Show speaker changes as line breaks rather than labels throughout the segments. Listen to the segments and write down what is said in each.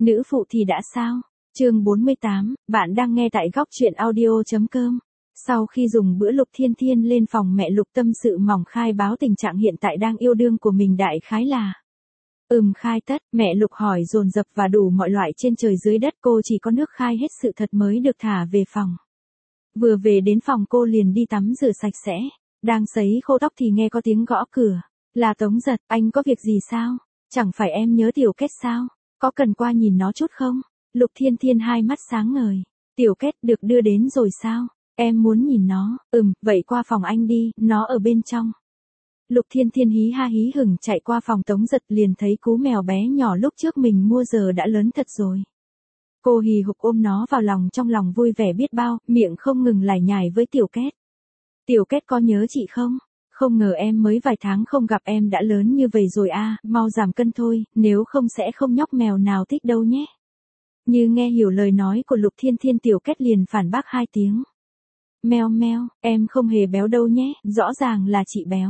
Nữ phụ thì đã sao? Chương 48, bạn đang nghe tại góc truyện audio.com. Sau khi dùng bữa Lục Thiên Thiên lên phòng mẹ Lục tâm sự mỏng khai báo tình trạng hiện tại đang yêu đương của mình đại khái là. Khai tất, mẹ Lục hỏi dồn dập và đủ mọi loại trên trời dưới đất, cô chỉ có nước khai hết sự thật mới được thả về phòng. Vừa về đến phòng cô liền đi tắm rửa sạch sẽ, đang sấy khô tóc thì nghe có tiếng gõ cửa. Là Tống Giật, anh có việc gì sao? Chẳng phải em nhớ Tiểu Kết sao? Có cần qua nhìn nó chút không? Lục Thiên Thiên hai mắt sáng ngời. Tiểu Kết được đưa đến rồi sao? Em muốn nhìn nó. Vậy qua phòng anh đi, nó ở bên trong. Lục Thiên Thiên hí ha hí hửng chạy qua phòng Tống Giật liền thấy cú mèo bé nhỏ lúc trước mình mua giờ đã lớn thật rồi. Cô hì hục ôm nó vào lòng, trong lòng vui vẻ biết bao, miệng không ngừng lải nhải với Tiểu Kết. Tiểu Kết có nhớ chị không? Không ngờ em mới vài tháng không gặp em đã lớn như vậy rồi à, mau giảm cân thôi, nếu không sẽ không nhóc mèo nào thích đâu nhé. Như nghe hiểu lời nói của Lục Thiên Thiên, Tiểu Kết liền phản bác hai tiếng. Meo meo, em không hề béo đâu nhé, rõ ràng là chị béo.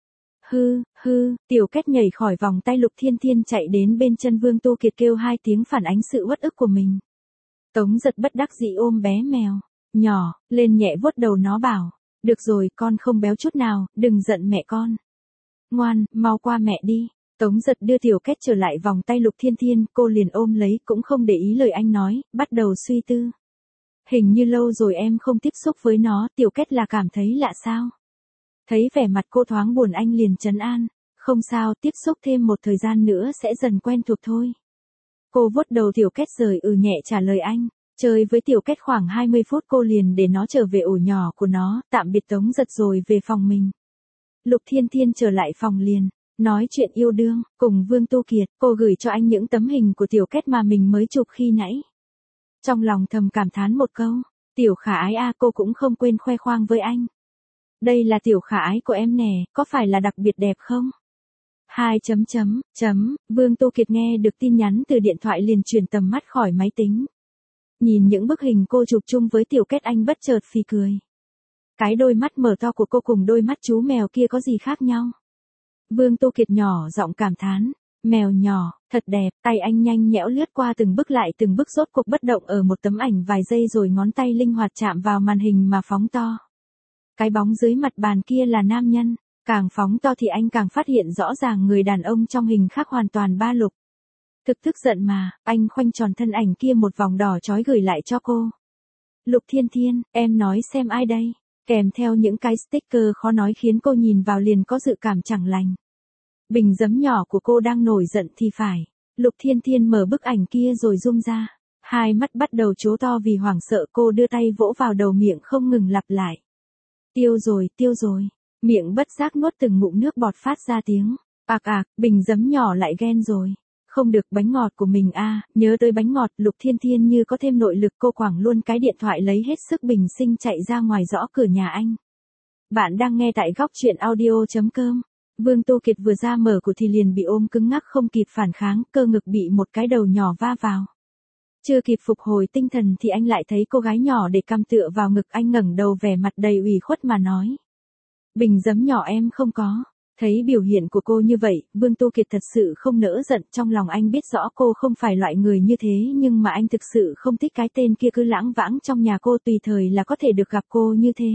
Tiểu Kết nhảy khỏi vòng tay Lục Thiên Thiên chạy đến bên chân Vương Tu Kiệt kêu hai tiếng phản ánh sự uất ức của mình. Tống Giật bất đắc dĩ ôm bé mèo nhỏ lên nhẹ vuốt đầu nó bảo. Được rồi, con không béo chút nào, đừng giận mẹ con. Ngoan, mau qua mẹ đi. Tống Giật đưa Tiểu Kết trở lại vòng tay Lục Thiên Thiên, cô liền ôm lấy, cũng không để ý lời anh nói, bắt đầu suy tư. Hình như lâu rồi em không tiếp xúc với nó, Tiểu Kết là cảm thấy lạ sao? Thấy vẻ mặt cô thoáng buồn anh liền trấn an. Không sao, tiếp xúc thêm một thời gian nữa sẽ dần quen thuộc thôi. Cô vuốt đầu Tiểu Kết rồi nhẹ trả lời anh. Chơi với Tiểu Kết khoảng 20 phút cô liền để nó trở về ổ nhỏ của nó, tạm biệt Tống Giật rồi về phòng mình. Lục Thiên Thiên trở lại phòng liền, nói chuyện yêu đương, cùng Vương Tu Kiệt, cô gửi cho anh những tấm hình của Tiểu Kết mà mình mới chụp khi nãy. Trong lòng thầm cảm thán một câu, Tiểu Khả Ái à, cô cũng không quên khoe khoang với anh. Đây là Tiểu Khả Ái của em nè, có phải là đặc biệt đẹp không? Vương Tu Kiệt nghe được tin nhắn từ điện thoại liền chuyển tầm mắt khỏi máy tính. Nhìn những bức hình cô chụp chung với Tiểu Kết anh bất chợt phì cười. Cái đôi mắt mở to của cô cùng đôi mắt chú mèo kia có gì khác nhau? Vương Tu Kiệt nhỏ giọng cảm thán. Mèo nhỏ, thật đẹp, tay anh nhanh nhẽo lướt qua từng bức lại từng bức rốt cuộc bất động ở một tấm ảnh vài giây rồi ngón tay linh hoạt chạm vào màn hình mà phóng to. Cái bóng dưới mặt bàn kia là nam nhân, càng phóng to thì anh càng phát hiện rõ ràng người đàn ông trong hình khác hoàn toàn ba lục. Tức giận mà, anh khoanh tròn thân ảnh kia một vòng đỏ chói gửi lại cho cô. Lục Thiên Thiên, em nói xem ai đây? Kèm theo những cái sticker khó nói khiến cô nhìn vào liền có dự cảm chẳng lành. Bình giấm nhỏ của cô đang nổi giận thì phải. Lục Thiên Thiên mở bức ảnh kia rồi zoom ra. Hai mắt bắt đầu trố to vì hoảng sợ, cô đưa tay vỗ vào đầu miệng không ngừng lặp lại. Tiêu rồi. Miệng bất giác nuốt từng ngụm nước bọt phát ra tiếng. Bình giấm nhỏ lại ghen rồi. Không được, bánh ngọt của mình à, nhớ tới bánh ngọt, Lục Thiên Thiên như có thêm nội lực, cô quẳng luôn cái điện thoại lấy hết sức bình sinh chạy ra ngoài gõ cửa nhà anh. Bạn đang nghe tại góc truyện audio.com. Vương Tu Kiệt vừa ra mở cửa thì liền bị ôm cứng ngắc không kịp phản kháng, cơ ngực bị một cái đầu nhỏ va vào. Chưa kịp phục hồi tinh thần thì anh lại thấy cô gái nhỏ để cằm tựa vào ngực anh, ngẩng đầu vẻ mặt đầy ủy khuất mà nói. Bình giấm nhỏ em không có. Thấy biểu hiện của cô như vậy, Vương Tu Kiệt thật sự không nỡ giận, trong lòng anh biết rõ cô không phải loại người như thế nhưng mà anh thực sự không thích cái tên kia cứ lãng vãng trong nhà cô, tùy thời là có thể được gặp cô như thế.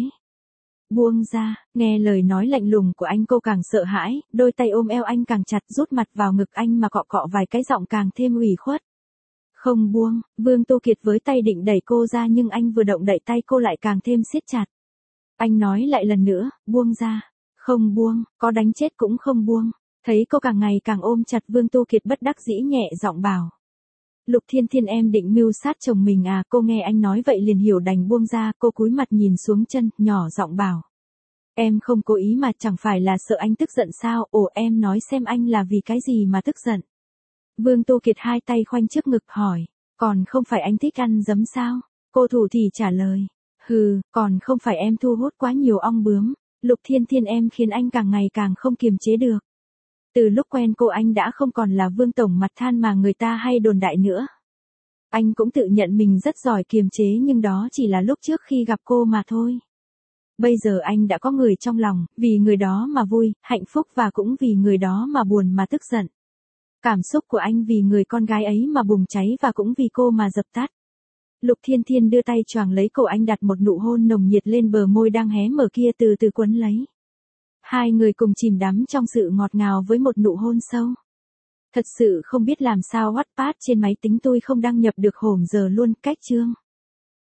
Buông ra, nghe lời nói lạnh lùng của anh cô càng sợ hãi, đôi tay ôm eo anh càng chặt, rút mặt vào ngực anh mà cọ cọ vài cái, giọng càng thêm ủy khuất. Không buông, Vương Tu Kiệt với tay định đẩy cô ra nhưng anh vừa động đậy tay cô lại càng thêm siết chặt. Anh nói lại lần nữa, buông ra. Không buông, có đánh chết cũng không buông. Thấy cô càng ngày càng ôm chặt, Vương Tu Kiệt bất đắc dĩ nhẹ giọng bảo. Lục Thiên Thiên, em định mưu sát chồng mình à? Cô nghe anh nói vậy liền hiểu đành buông ra, cô cúi mặt nhìn xuống chân, nhỏ giọng bảo. Em không cố ý mà, chẳng phải là sợ anh tức giận sao? Ồ, em nói xem anh là vì cái gì mà tức giận? Vương Tu Kiệt hai tay khoanh trước ngực hỏi. Còn không phải anh thích ăn giấm sao? Cô thủ thì trả lời. Còn không phải em thu hút quá nhiều ong bướm. Lục Thiên Thiên, em khiến anh càng ngày càng không kiềm chế được. Từ lúc quen cô anh đã không còn là Vương tổng mặt than mà người ta hay đồn đại nữa. Anh cũng tự nhận mình rất giỏi kiềm chế nhưng đó chỉ là lúc trước khi gặp cô mà thôi. Bây giờ anh đã có người trong lòng, vì người đó mà vui, hạnh phúc và cũng vì người đó mà buồn mà tức giận. Cảm xúc của anh vì người con gái ấy mà bùng cháy và cũng vì cô mà dập tắt. Lục Thiên Thiên đưa tay choàng lấy cổ anh, đặt một nụ hôn nồng nhiệt lên bờ môi đang hé mở kia, từ từ quấn lấy. Hai người cùng chìm đắm trong sự ngọt ngào với một nụ hôn sâu. Thật sự không biết làm sao Wattpad trên máy tính tôi không đăng nhập được hổm giờ luôn, cách chương.